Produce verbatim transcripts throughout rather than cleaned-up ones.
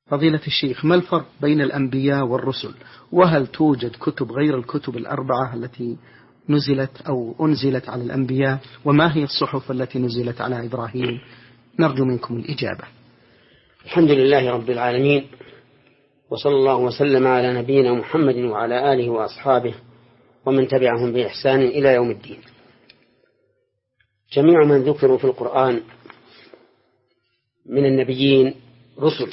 فضيلة الشيخ، ما الفرق بين الأنبياء والرسل؟ وهل توجد كتب غير الكتب الأربعة التي نزلت أو أنزلت على الأنبياء؟ وما هي الصحف التي نزلت على إبراهيم؟ نرجو منكم الإجابة. الحمد لله رب العالمين، وصلى الله وسلم على نبينا محمد وعلى آله وأصحابه ومن تبعهم بإحسان إلى يوم الدين. جميع من ذكروا في القرآن من النبيين رسل،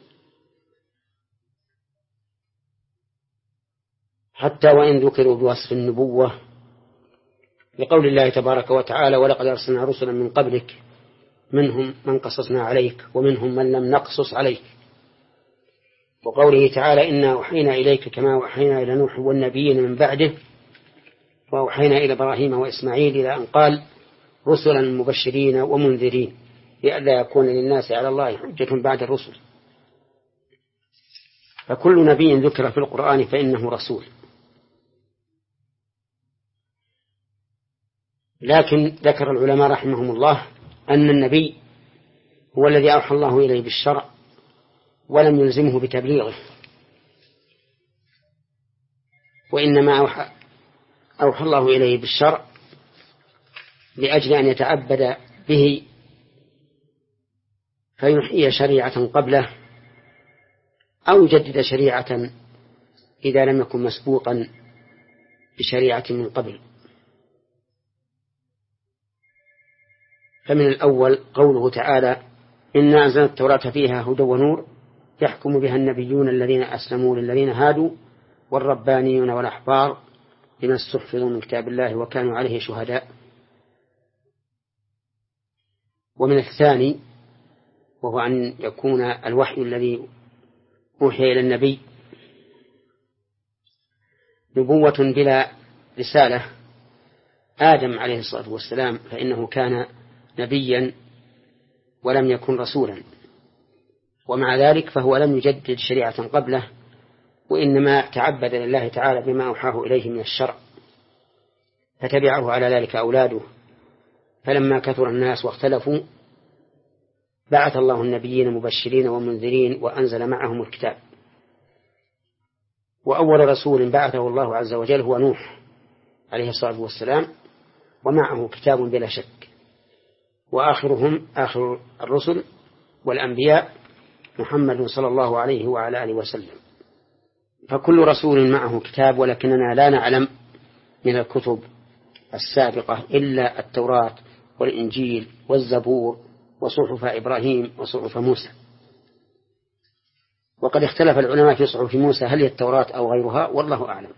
حتى وإن ذكروا بوصف النبوة، لقول الله تبارك وتعالى: ولقد أرسلنا رسلا من قبلك منهم من قصصنا عليك ومنهم من لم نقصص عليك. وقوله تعالى: إنا أوحينا إليك كما أوحينا إلى نوح والنبيين من بعده وأوحينا إلى إبراهيم وإسماعيل إلى أن قال: رسلا مبشرين ومنذرين لئلا يكون للناس على الله حجة بعد الرسل. فكل نبي ذكر في القرآن فإنه رسول، لكن ذكر العلماء رحمهم الله أن النبي هو الذي أوحى الله إليه بالشرع ولم يلزمه بتبليغه، وإنما أوحى, أوحى الله إليه بالشرع لأجل أن يتعبد به فيحيي شريعة قبله أو يجدد شريعة إذا لم يكن مسبوقا بشريعة من قبل. فمن الأول قوله تعالى: إنا أنزلنا التوراة فيها هدى ونور يحكم بها النبيون الذين أسلموا للذين هادوا والربانيون والأحبار بما استحفظوا من كتاب الله وكانوا عليه شهداء. ومن الثاني وهو أن يكون الوحي الذي أوحي إلى النبي نبوة بلا رسالة. آدم عليه الصلاة والسلام فإنه كان نبيا ولم يكن رسولا، ومع ذلك فهو لم يجدد شريعة قبله، وإنما تعبد لله تعالى بما أوحاه إليه من الشرع، فتبعه على ذلك أولاده. فلما كثر الناس واختلفوا بعث الله النبيين مبشرين ومنذرين وأنزل معهم الكتاب. وأول رسول بعثه الله عز وجل هو نوح عليه الصلاة والسلام، ومعه كتاب بلا شك. وآخرهم آخر الرسل والأنبياء محمد صلى الله عليه وعلى آله وسلم. فكل رسول معه كتاب، ولكننا لا نعلم من الكتب السابقة إلا التوراة والإنجيل والزبور وصحف إبراهيم وصحف موسى. وقد اختلف العلماء في صحف موسى هل هي التوراة أو غيرها، والله أعلم.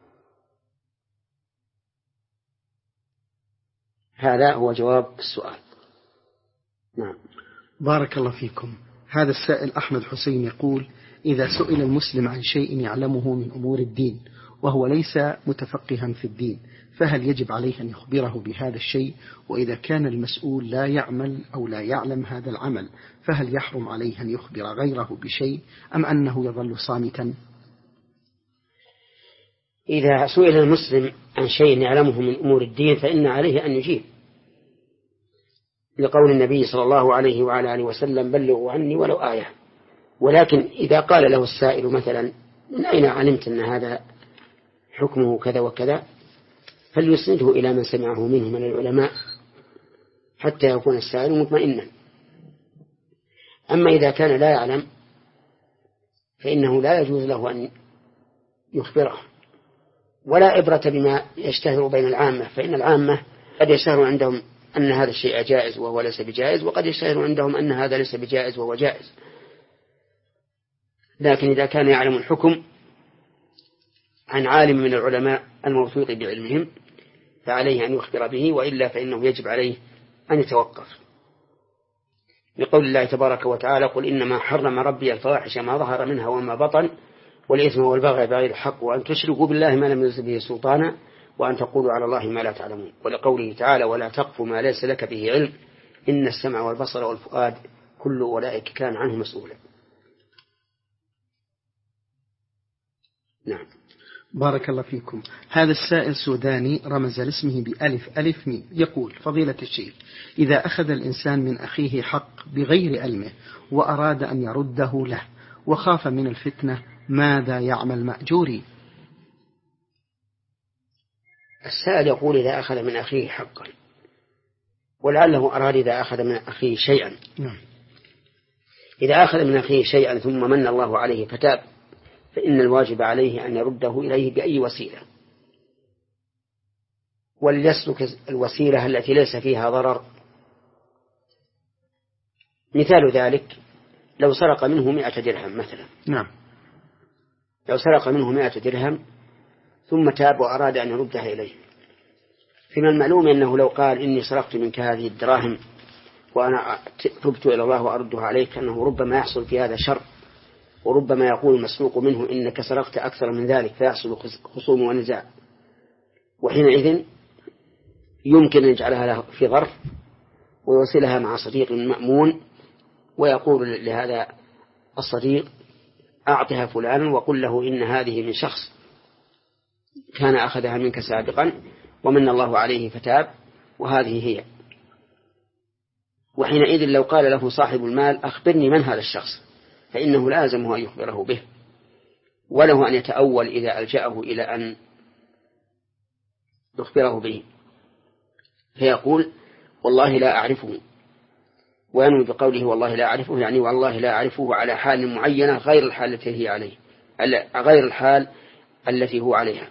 هذا هو جواب السؤال. نعم. بارك الله فيكم. هذا السائل أحمد حسين يقول: إذا سئل المسلم عن شيء يعلمه من أمور الدين وهو ليس متفقها في الدين، فهل يجب عليه أن يخبره بهذا الشيء؟ وإذا كان المسؤول لا يعمل أو لا يعلم هذا العمل، فهل يحرم عليه أن يخبر غيره بشيء أم أنه يظل صامتا؟ إذا سئل المسلم عن شيء يعلمه من أمور الدين فإن عليه أن يجيب، لقول النبي صلى الله عليه وعلى آله وسلم: بلغوا عني ولو آية. ولكن إذا قال له السائل مثلا: من أين علمت أن هذا حكمه كذا وكذا، فليسنده إلى من سمعه منه من العلماء حتى يكون السائل مطمئنا. أما إذا كان لا يعلم فإنه لا يجوز له أن يخبره، ولا عبرة بما يشتهر بين العامة، فإن العامة قد يشتهر عندهم أن هذا الشيء جائز وهو ليس بجائز، وقد يشتهر عندهم أن هذا ليس بجائز وهو جائز. لكن إذا كان يعلم الحكم عن عالم من العلماء الموثوق بعلمهم فعليه أن يخبر به، وإلا فإنه يجب عليه أن يتوقف، لقول الله تبارك وتعالى: قل إنما حرم ربي الفواحش ما ظهر منها وما بطن والإثم والبغي بغير الحق وأن تشركوا بالله ما لم ينزل به سلطانا وأن تقولوا على الله ما لا تعلمون. ولقوله تعالى: ولا تقف ما ليس لك به علم إن السمع والبصر والفؤاد كل أولئك كان عنه مسؤولا. نعم. بارك الله فيكم. هذا السائل سوداني رمز لاسمه بألف ألف ميم يقول: فضيلة الشيخ، إذا أخذ الإنسان من أخيه حق بغير علمه وأراد أن يرده له وخاف من الفتنة ماذا يعمل مأجوري؟ السائل يقول إذا أخذ من أخيه حقا، ولعله أراد إذا أخذ من أخيه شيئا. نعم. إذا أخذ من أخيه شيئا ثم من الله عليه فتاب، فإن الواجب عليه أن يرده إليه بأي وسيلة، وليسلك الوسيلة التي ليس فيها ضرر. مثال ذلك لو سرق منه مئة درهم مثلا. نعم. لو سرق منه مئة درهم ثم تاب وأراد أن يردها إليه، فمن المعلوم أنه لو قال إني سرقت منك هذه الدراهم وأنا تبت إلى الله وأردها عليك، أنه ربما يحصل في هذا شر، وربما يقول المسروق منه إنك سرقت أكثر من ذلك، فيحصل خصوم ونزاع، وحينئذ يمكن أن يجعلها له في ظرف ويوصلها مع صديق مأمون، ويقول لهذا الصديق أعطها فلانا وقل له إن هذه من شخص كان أخذها منك سابقا ومن الله عليه فتاب، وهذه هي. وحينئذ لو قال له صاحب المال أخبرني من هذا الشخص، فإنه لازمه أن يخبره به، وله أن يتأول إذا ألجأه إلى أن يخبره به، فيقول والله لا أعرفه، وينوي بقوله والله لا أعرفه يعني والله لا أعرفه على حال معينة غير الحال التي هي عليه، غير الحال التي هو عليها،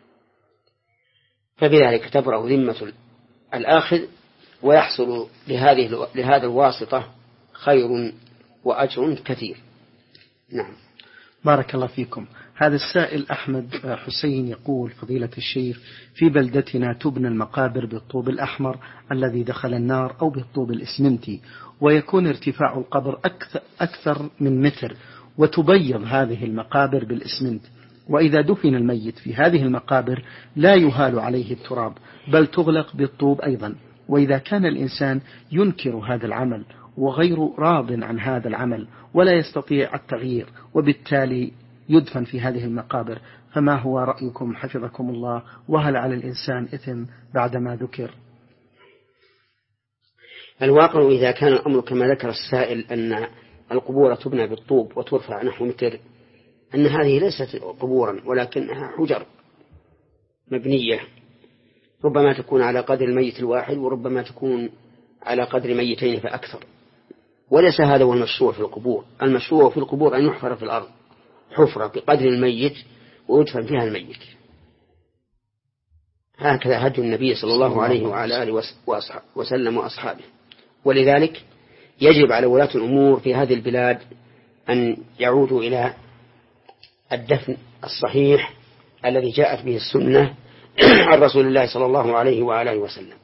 فبذلك تبرأ ذمة الآخذ، ويحصل لهذه لهذا الواسطة خير وأجر كثير. نعم. بارك الله فيكم. هذا السائل أحمد حسين يقول فضيلة الشيخ في بلدتنا تبنى المقابر بالطوب الأحمر الذي دخل النار أو بالطوب الإسمنتي، ويكون ارتفاع القبر أكثر, أكثر من متر، وتبيض هذه المقابر بالإسمنت، وإذا دفن الميت في هذه المقابر لا يهال عليه التراب بل تغلق بالطوب أيضا. وإذا كان الإنسان ينكر هذا العمل وغير راض عن هذا العمل ولا يستطيع التغيير وبالتالي يدفن في هذه المقابر، فما هو رأيكم حفظكم الله؟ وهل على الإنسان إثم بعدما ذكر؟ الواقع إذا كان الأمر كما ذكر السائل أن القبور تبنى بالطوب وترفع نحو متر، أن هذه ليست قبورا ولكنها حجر مبنية، ربما تكون على قدر الميت الواحد وربما تكون على قدر ميتين فأكثر، وليس هذا هو المشروع في القبور. المشروع في القبور أن يحفر في الأرض حفرة بقدر الميت ويدفن فيها الميت، هكذا هدي النبي صلى الله عليه وعلى آله وسلم وأصحابه. ولذلك يجب على ولاة الأمور في هذه البلاد أن يعودوا إلى الدفن الصحيح الذي جاءت به السنة عن رسول الله صلى الله عليه وعلى آله وسلم.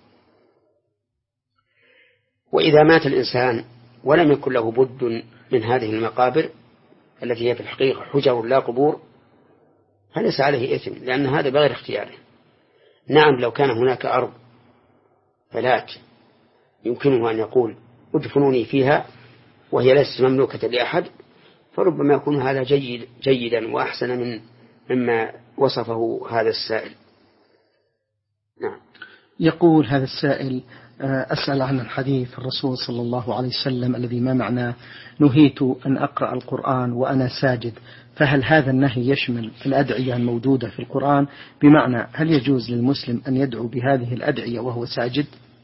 وإذا مات الإنسان ولم يكن له بد من هذه المقابر التي هي في الحقيقة حجر لا قبور، فليس عليه إثم، لأن هذا بغير اختياره. نعم لو كان هناك أرض فلات يمكنه أن يقول ادفنوني فيها وهي ليست مملوكة لأحد، فربما يكون هذا جيد جيدا وأحسن من مما وصفه هذا السائل. نعم. يقول هذا السائل أسأل عن الحديث الرسول صلى الله عليه وسلم الذي ما معناه نهيت أن أقرأ القرآن وأنا ساجد، فهل هذا النهي يشمل الأدعية الموجودة في القرآن؟ بمعنى هل يجوز للمسلم أن يدعو بهذه الأدعية وهو ساجد؟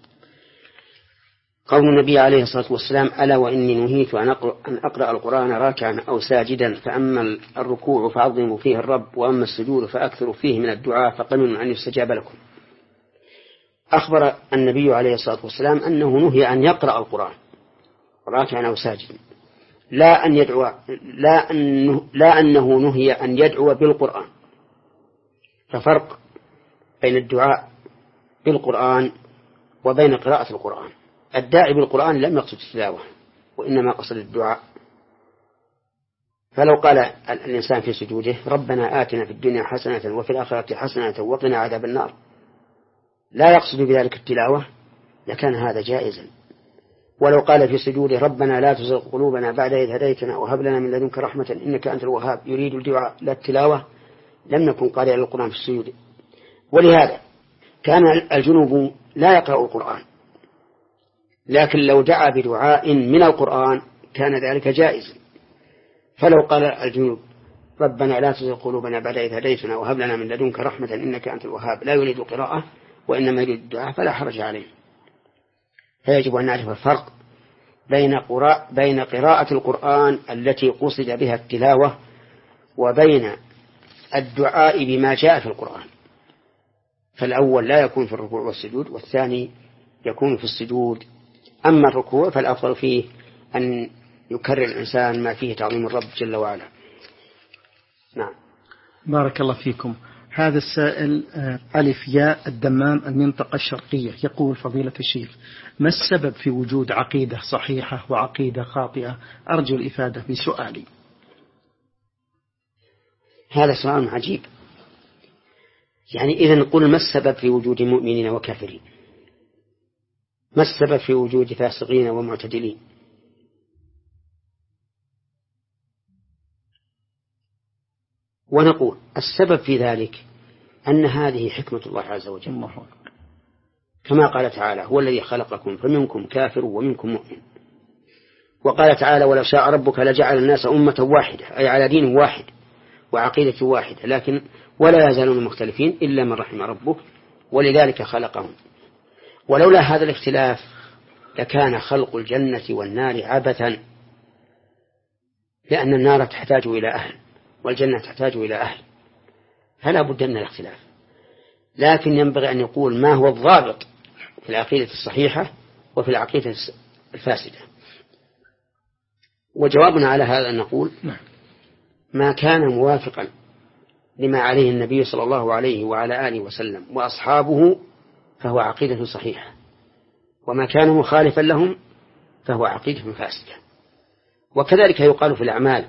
قول النبي عليه الصلاة والسلام ألا وإني نهيت أن أقرأ, أن أقرأ القرآن راكعا أو ساجدا، فأما الركوع فعظموا فيه الرب وأما السجود فأكثروا فيه من الدعاء فقمن أن يستجاب لكم. أخبر النبي عليه الصلاة والسلام أنه نهي أن يقرأ القرآن راكعا أو ساجدا، لا أن يدعو، لا, أنه لا أنه نهي أن يدعو بالقرآن. ففرق بين الدعاء بالقرآن وبين قراءة القرآن. الداعي بالقرآن لم يقصد التلاوة وإنما قصد الدعاء. فلو قال الإنسان في سجوده ربنا آتنا في الدنيا حسنة وفي الآخرة حسنة وقنا عذاب النار، لا يقصد بذلك التلاوة، لكان هذا جائزا. ولو قال في سجوده ربنا لا تزغ قلوبنا بعد إذ هديتنا وهب لنا من لدنك رحمة إنك أنت الوهاب، يريد الدعاء لا التلاوة، لم نكن قارئا للقرآن في السجود. ولهذا كان الجنوب لا يقرأ القرآن، لكن لو دعا بدعاء من القرآن كان ذلك جائزا. فلو قال الجنوب ربنا لا تزغ قلوبنا بعد إذ هديتنا وهب لنا من لدنك رحمة إنك أنت الوهاب لا يريد قراءة وإنما يريد الدعاء فلا حرج عليه. فيجب أن نعرف الفرق بين قراءة, بين قراءة القرآن التي قصد بها التلاوة وبين الدعاء بما جاء في القرآن. فالأول لا يكون في الركوع والسجود والثاني يكون في السجود. أما الركوع فالأفضل فيه أن يكرر الإنسان ما فيه تعظيم الرب جل وعلا. نعم. بارك الله فيكم. هذا السائل ألف ياء الدمام المنطقة الشرقية يقول فضيلة الشيخ ما السبب في وجود عقيدة صحيحة وعقيدة خاطئة؟ أرجو الإفادة بسؤالي. هذا سؤال عجيب. يعني إذا نقول ما السبب في وجود مؤمنين وكافرين؟ ما السبب في وجود فاسقين ومعتدلين؟ ونقول السبب في ذلك أن هذه حكمة الله عز وجل، كما قال تعالى هو الذي خلقكم فمنكم كافر ومنكم مؤمن. وقال تعالى ولو شاء ربك لجعل الناس أمة واحدة أي على دين واحد وعقيدة واحدة، لكن ولا يزالون مختلفين إلا من رحم ربك ولذلك خلقهم. ولولا هذا الاختلاف لكان خلق الجنة والنار عبثا، لأن النار تحتاج إلى أهل والجنة تحتاج إلى أهل، فلا بد من الاختلاف. لكن ينبغي أن يقول ما هو الضابط في العقيدة الصحيحة وفي العقيدة الفاسدة. وجوابنا على هذا أن نقول ما كان موافقا لما عليه النبي صلى الله عليه وعلى آله وسلم وأصحابه فهو عقيدة صحيحة، وما كان مخالفا لهم فهو عقيدة فاسدة. وكذلك يقال في الأعمال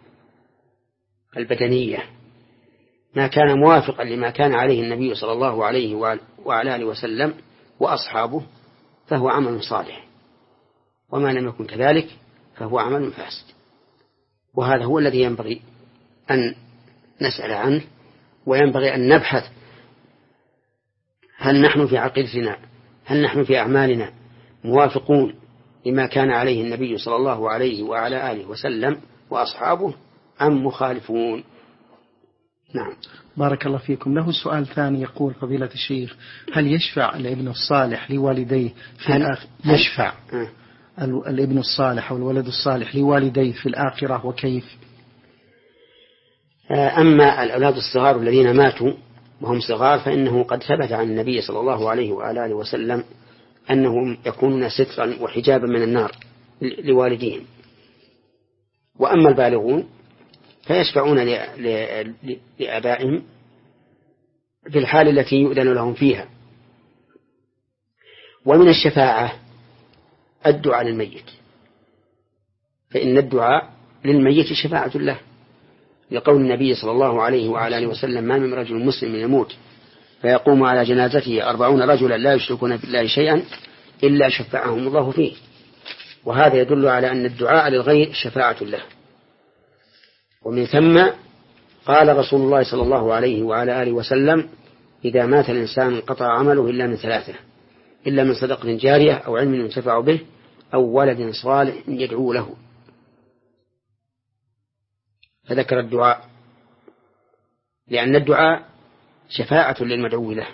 البدنية ما كان موافقا لما كان عليه النبي صلى الله عليه وعلى آله وسلم وأصحابه فهو عمل صالح، وما لم يكن كذلك فهو عمل فاسد. وهذا هو الذي ينبغي أن نسأل عنه، وينبغي أن نبحث هل نحن في عقيدتنا هل نحن في أعمالنا موافقون لما كان عليه النبي صلى الله عليه وعلى آله وسلم وأصحابه أم مخالفون. نعم. بارك الله فيكم. له سؤال ثاني يقول فضيلة الشيخ هل يشفع الابن الصالح لوالديه في الآخرة؟ يشفع أه. الابن الصالح أو الولد الصالح لوالديه في الآخرة وكيف؟ أما الأولاد الصغار الذين ماتوا وهم صغار فإنه قد ثبت عن النبي صلى الله عليه وآله وسلم أنهم يكونون سترا وحجابا من النار لوالديهم. وأما البالغون فيشفعون لآبائهم في الحال التي يؤذن لهم فيها. ومن الشفاعة الدعاء للميت، فإن الدعاء للميت شفاعة له، لقول النبي صلى الله عليه وعلى آله وسلم ما من رجل مسلم يموت فيقوم على جنازته أربعون رجلا لا يشركون بالله شيئا إلا شفعهم الله فيه. وهذا يدل على أن الدعاء للغير شفاعة له. ومن ثم قال رسول الله صلى الله عليه وعلى آله وسلم إذا مات الإنسان انقطع عمله إلا من ثلاثة، إلا من صدقة جارية أو علم ينتفع به أو ولد صالح يدعو له. فذكر الدعاء لأن الدعاء شفاعة للمدعو له.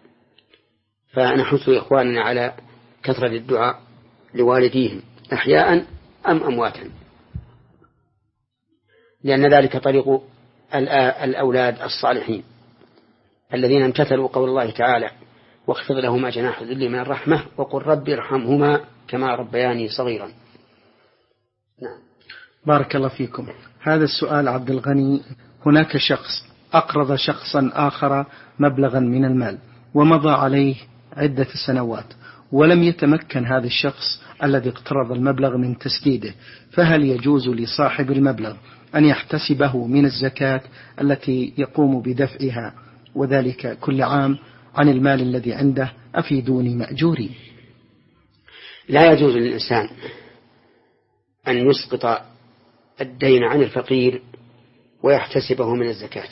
فنحث إخواننا على كثرة الدعاء لوالديهم أحياء أم أمواتا، لأن ذلك طريق الأولاد الصالحين الذين امتثلوا قول الله تعالى واخفض لهما جناح الذل من الرحمة وقل رب ارحمهما كما ربياني صغيرا. نعم. بارك الله فيكم. هذا السؤال عبد الغني هناك شخص أقرض شخصا آخر مبلغا من المال ومضى عليه عدة سنوات ولم يتمكن هذا الشخص الذي اقترض المبلغ من تسديده، فهل يجوز لصاحب المبلغ أن يحتسبه من الزكاة التي يقوم بدفعها وذلك كل عام عن المال الذي عنده؟ أفيدوني مأجوري. لا يجوز للإنسان أن يسقط الدين عن الفقير ويحتسبه من الزكاة،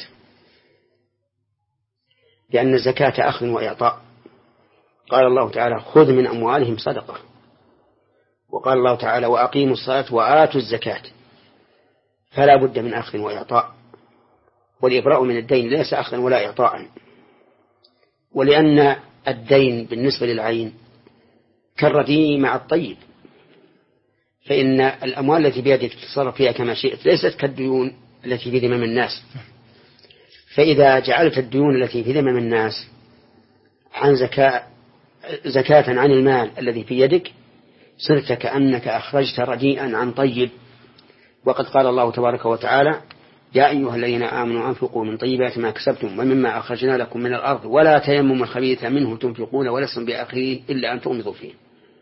لأن الزكاة أخذ وإعطاء. قال الله تعالى خذ من أموالهم صدقة، وقال الله تعالى وأقيموا الصلاة وآتوا الزكاة. فلا بد من أخذ وإعطاء، والإبراء من الدين ليس أخذا ولا إعطاء، ولأن الدين بالنسبة للعين كالرديء مع الطيب، فإن الأموال التي بيدك تتصرف فيها كما شئت ليست كالديون التي في ذمم الناس. فإذا جعلت الديون التي في ذمم الناس عن زكاة زكاة عن المال الذي في يدك صرت كأنك أخرجت رديئا عن طيب. وقد قال الله تبارك وتعالى: يا أيها الذين آمنوا أنفقوا من طيبات ما كسبتم ومما أخرجنا لكم من الأرض ولا تيمموا الخبيث منه تنفقون ولستم بآخره إلا أن تغمضوا فيه.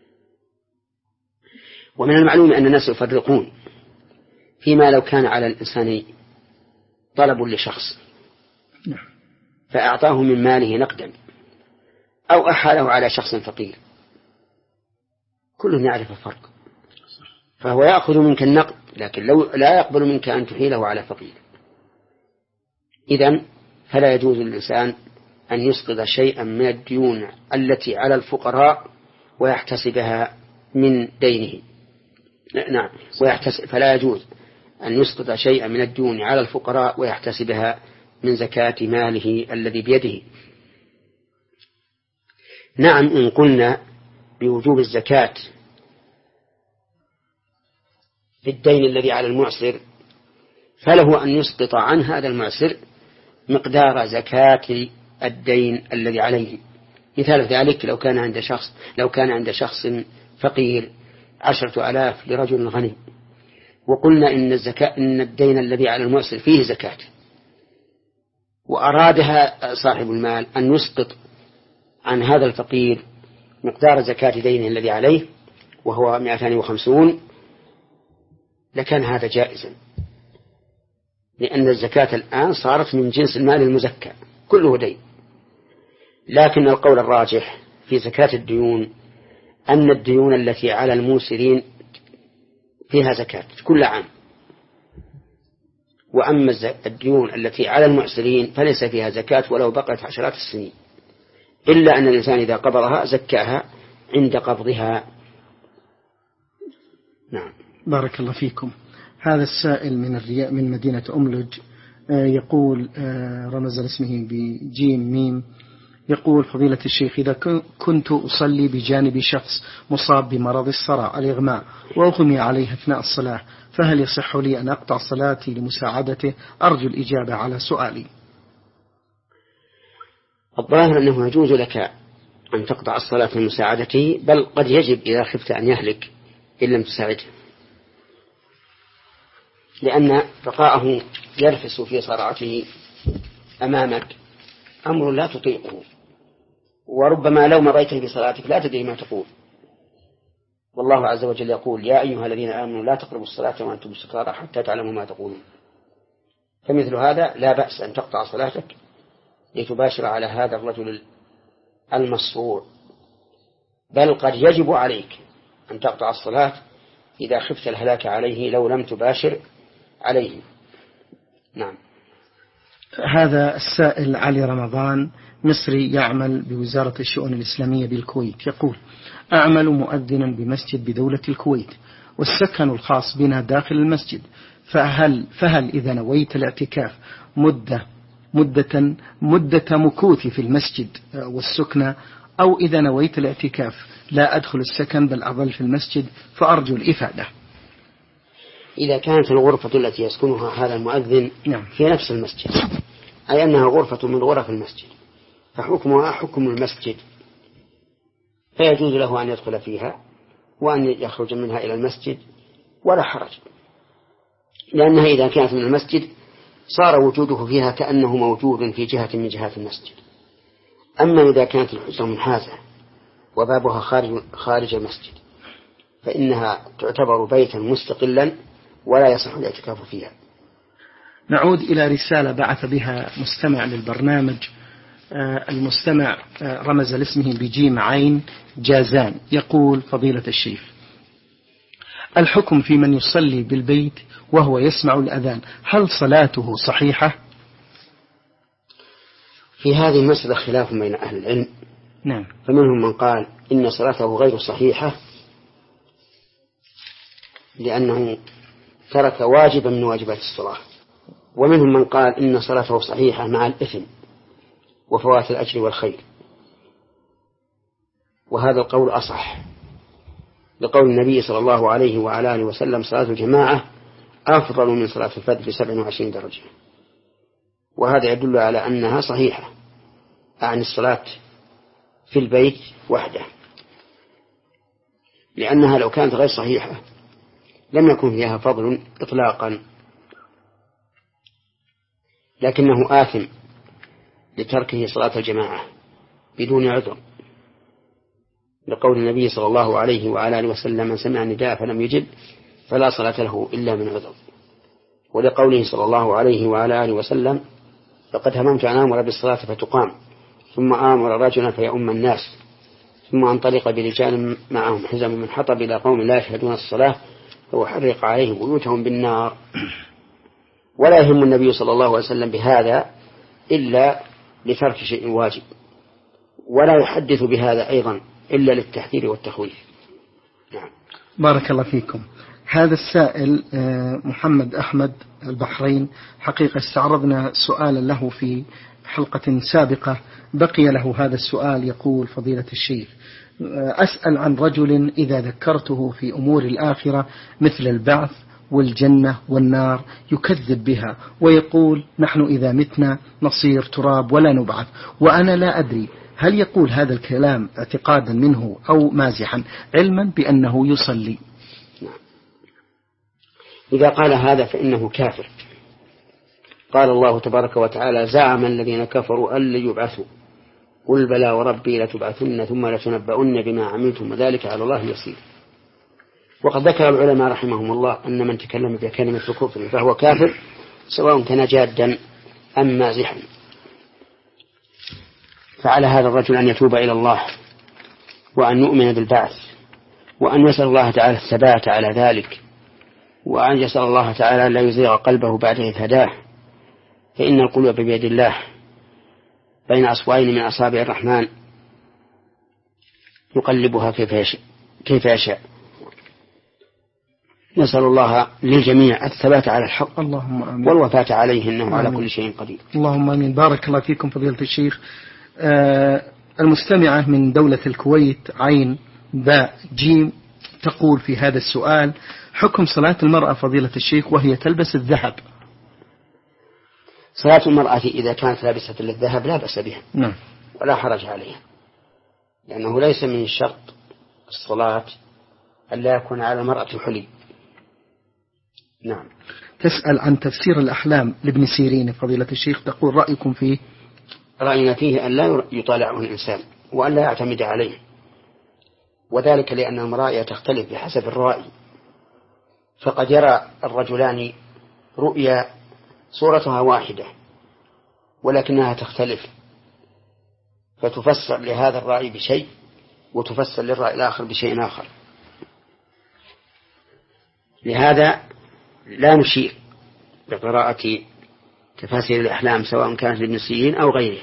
ومن المعلوم أن الناس يفرقون فيما لو كان على الإنسان طلب لشخص فأعطاه من ماله نقدا أو أحاله على شخص فقير، كل يعرف الفرق، فهو يأخذ منك النقد لكن لو لا يقبل منك أن تحيله على فقير. إذن فلا يجوز للإنسان أن يسقط شيئا من الديون التي على الفقراء ويحتسبها من دينه. نعم، ويحتسب فلا يجوز أن يسقط شيئا من الديون على الفقراء ويحتسبها من زكاة ماله الذي بيده. نعم، إن قلنا بوجوب الزكاة في الدين الذي على المعسر فله أن يسقط عن هذا المعسر مقدار زكاة الدين الذي عليه. مثال ذلك لو كان عند شخص لو كان عند شخص فقير عشرة آلاف لرجل غني، وقلنا إن الزكاة إن الدين الذي على المعسر فيه زكاة، وأرادها صاحب المال أن يسقط عن هذا الفقير مقدار زكاة دينه الذي عليه وهو مئتان وخمسون، لكان هذا جائزا، لأن الزكاة الآن صارت من جنس المال المزكى كله دين. لكن القول الراجح في زكاة الديون أن الديون التي على الموسرين فيها زكاة كل عام، وأما الديون التي على المعسرين فليس فيها زكاة ولو بقت عشرات السنين، إلا أن الإنسان إذا قبضها زكاها عند قبضها. نعم. بارك الله فيكم. هذا السائل من الرياء من مدينة أملج يقول، رمز اسمه بجيم ميم، يقول: فضيلة الشيخ، إذا كنت أصلي بجانب شخص مصاب بمرض الصرع الإغماء وأغمي عليه أثناء الصلاة، فهل يصح لي أن أقطع صلاتي لمساعدته؟ أرجو الإجابة على سؤالي. الظاهر أنه يجوز لك أن تقطع الصلاة لمساعدته، بل قد يجب إذا خفت أن يهلك إن لم تساعده، لأن بقاءه يرفس في صرعته أمامك أمر لا تطيقه، وربما لو مضيت بصلاتك لا تدري ما تقول. والله عز وجل يقول: يا أيها الذين آمنوا لا تقربوا الصلاة وأنتم سكارى حتى تعلموا ما تقولون. فمثل هذا لا بأس أن تقطع صلاتك لتباشر على هذا الرجل المصروع، بل قد يجب عليك أن تقطع الصلاة إذا خفت الهلاك عليه لو لم تباشر عليه. نعم. هذا السائل علي رمضان مصري يعمل بوزارة الشؤون الإسلامية بالكويت، يقول: أعمل مؤذنا بمسجد بدولة الكويت، والسكن الخاص بنا داخل المسجد، فهل, فهل إذا نويت الاعتكاف مدة مدة مدة مكوثي في المسجد والسكنة، أو إذا نويت الاعتكاف لا أدخل السكن بل أظل في المسجد، فأرجو الإفادة. إذا كانت الغرفة التي يسكنها هذا المؤذن في نفس المسجد، أي أنها غرفة من غرف المسجد، فحكمها حكم المسجد، فيجوز له أن يدخل فيها وأن يخرج منها إلى المسجد ولا حرج، لأنها إذا كانت من المسجد صار وجوده فيها كأنه موجود في جهة من جهات المسجد. أما إذا كانت الحجرة منحازة وبابها خارج, خارج المسجد فإنها تعتبر بيتا مستقلا ولا يصح الاعتكاف فيها. نعود إلى رسالة بعث بها مستمع للبرنامج. المستمع رمز لاسمه بجيم عين جازان، يقول: فضيلة الشيخ، الحكم في من يصلي بالبيت وهو يسمع الأذان، هل صلاته صحيحة؟ في هذه المسألة خلاف بين أهل العلم. نعم. فمنهم من قال إن صلاته غير صحيحة لأنه ترك واجبا من واجبات الصلاة. ومنهم من قال إن صلاته صحيحة مع الإثم وفوات الأجر والخير، وهذا القول أصح لقول النبي صلى الله عليه وعلى آله وسلم: صلاة الجماعة أفضل من صلاة الفرد بسبع وعشرين درجة. وهذا يدل على أنها صحيحة عن الصلاة في البيت وحده، لأنها لو كانت غير صحيحة لم يكن فيها فضل إطلاقا، لكنه آثم لتركه صلاة الجماعة بدون عذر، لقول النبي صلى الله عليه وعلى آله وسلم: من سمع النداء فلم يجب فلا صلاة له إلا من عذر. ولقوله صلى الله عليه وعلى آله وسلم: لقد هممت أن آمر بالصلاة فتقام ثم آمر رجلا فيؤم الناس ثم انطلق برجال معهم حزم من حطب إلى قوم لا يشهدون الصلاة فأحرق عليهم بيوتهم بالنار. ولا يهم النبي صلى الله عليه وسلم بهذا إلا لترك شيء واجب، ولا يحدث بهذا أيضا إلا للتحذير والتخويف. نعم. بارك الله فيكم. هذا السائل محمد أحمد البحرين، حقيقة استعرضنا سؤالا له في حلقة سابقة، بقي له هذا السؤال. يقول: فضيلة الشيخ، أسأل عن رجل إذا ذكرته في أمور الآخرة مثل البعث والجنة والنار يكذب بها ويقول: نحن إذا متنا نصير تراب ولا نبعث، وأنا لا أدري هل يقول هذا الكلام اعتقادا منه أو مازحا، علما بأنه يصلي. إذا قال هذا فإنه كافر. قال الله تبارك وتعالى: زعم الذين كفروا أن لن يبعثوا قل بلى وربي لتبعثن ثم لتنبؤن بما عملتم وذلك على الله يسير. وقد ذكر العلماء رحمهم الله أن من تكلم بكلمة الكفر فهو كافر سواء كان جادا أم مازحا. فعلى هذا الرجل أن يتوب إلى الله وأن يؤمن بالبعث وأن يسأل الله تعالى الثبات على ذلك، وأن يسأل الله تعالى لا يزيغ قلبه بعد إذ هداه، فإن القلوب بيد الله بين أصبعين من أصابع الرحمن يقلبها كيف يشاء, كيف يشاء. نسأل الله للجميع الثبات على الحق اللهم آمين والوفاة عليه إنه آمين. على كل شيء قدير. اللهم آمين. بارك الله فيكم فضيلة الشيخ. آه المستمعة من دولة الكويت عين باء جيم تقول في هذا السؤال: حكم صلاة المرأة فضيلة الشيخ وهي تلبس الذهب؟ صلاة المرأة إذا كانت لابسة للذهب لا بأس بها، نعم، ولا حرج عليها، لأنه ليس من شرط الصلاة أن لا يكون على المرأة حلي. نعم. تسأل عن تفسير الأحلام لابن سيرين فضيلة الشيخ، تقول: رأيكم فيه؟ رأينا فيه أن لا يطالعه الإنسان وأن لا يعتمد عليه، وذلك لأن المرائي تختلف بحسب الرائي، فقد يرى الرجلان رؤيا صورتها واحدة ولكنها تختلف، فتفسر لهذا الرأي بشيء وتفسر للرأي الآخر بشيء آخر. لهذا لا نشير بقراءة تفاسير الأحلام سواء كانت لابن سيرين أو غيره،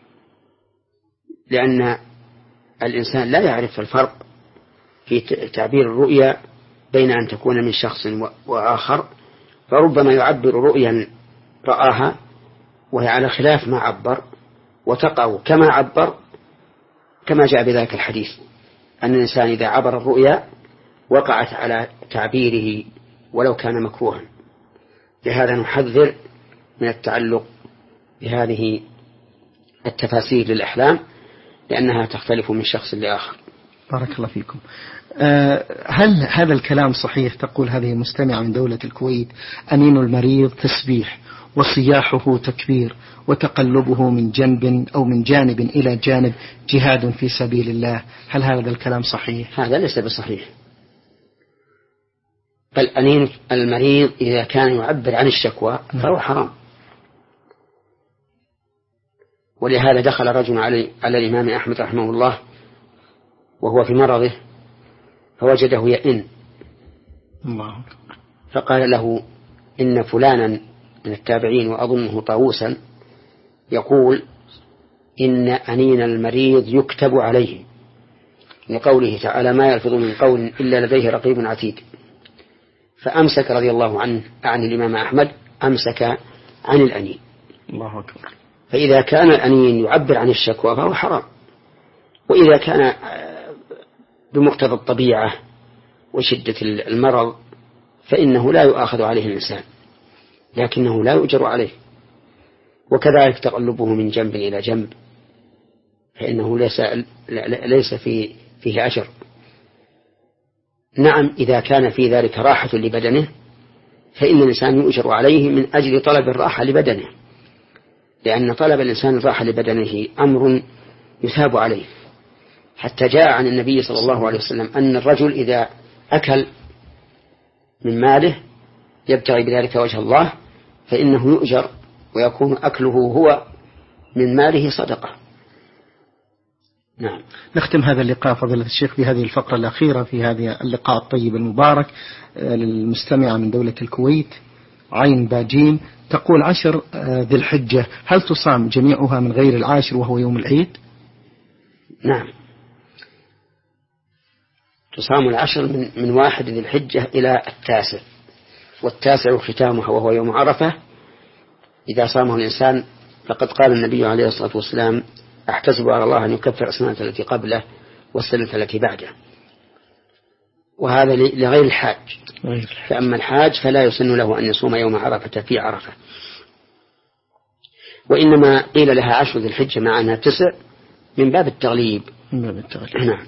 لأن الإنسان لا يعرف الفرق في تعبير الرؤيا بين أن تكون من شخص وآخر، فربما يعبر رؤيا رآها وهي على خلاف ما عبر وتقع كما عبر، كما جاء بذلك الحديث أن الإنسان إذا عبر الرؤيا وقعت على تعبيره ولو كان مكروها. لهذا نحذر من التعلق بهذه التفاسير للأحلام لأنها تختلف من شخص لآخر. بارك الله فيكم. أه هل هذا الكلام صحيح؟ تقول هذه مستمعة من دولة الكويت: أنين المريض تسبيح وصياحه تكبير وتقلبه من جنب أو من جانب إلى جانب جهاد في سبيل الله، هل هذا الكلام صحيح؟ هذا ليس بصحيح، بل أنين المريض إذا كان يعبر عن الشكوى فهو حرام. ولهذا دخل رجل على, على الإمام أحمد رحمه الله وهو في مرضه فوجده يئن، الله. فقال له: إن فلانا من التابعين وأظنه طاووسا يقول إن أنين المريض يكتب عليه، لقوله تعالى: ما يلفظ من قول إلا لديه رقيب عتيد. فأمسك رضي الله عنه عن الإمام أحمد أمسك عن الأنين. الله أكبر. فإذا كان الأنين يعبر عن الشكوى فهو حرام، وإذا كان بمقتضى الطبيعة وشدة المرض فإنه لا يؤاخذ عليه الإنسان، لكنه لا يؤجر عليه. وكذلك تقلبه من جنب إلى جنب فإنه ليس, ليس فيه, فيه أجر. نعم إذا كان في ذلك راحة لبدنه فإن الإنسان يؤجر عليه من أجل طلب الراحة لبدنه، لأن طلب الإنسان الراحة لبدنه أمر يثاب عليه. حتى جاء عن النبي صلى الله عليه وسلم أن الرجل إذا أكل من ماله يبتغي بذلك وجه الله فإنه يؤجر ويكون أكله هو من ماله صدقة. نعم. نختم هذا اللقاء فضيلة الشيخ بهذه الفقرة الأخيرة في هذا اللقاء الطيب المبارك للمستمعة من دولة الكويت عين باجين، تقول عشر ذي الحجة هل تصام جميعها من غير العاشر وهو يوم العيد؟ نعم، تصام العشر من, من واحد ذي الحجة إلى التاسع، والتاسع ختامها وهو يوم عرفة إذا صامه الإنسان. فقد قال النبي عليه الصلاة والسلام أحتسب على الله أن يكفر السنة التي قبله والسنة التي بعده، وهذا لغير الحاج. فأما الحاج فلا يسن له أن يصوم يوم عرفة في عرفة، وإنما قيل لها عشر ذي الحجة مع أنها تسع من باب التغليب. من باب التغليب. نعم.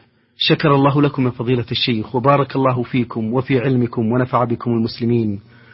شكر الله لكم يا فضيلة الشيخ وبارك الله فيكم وفي علمكم ونفع بكم المسلمين.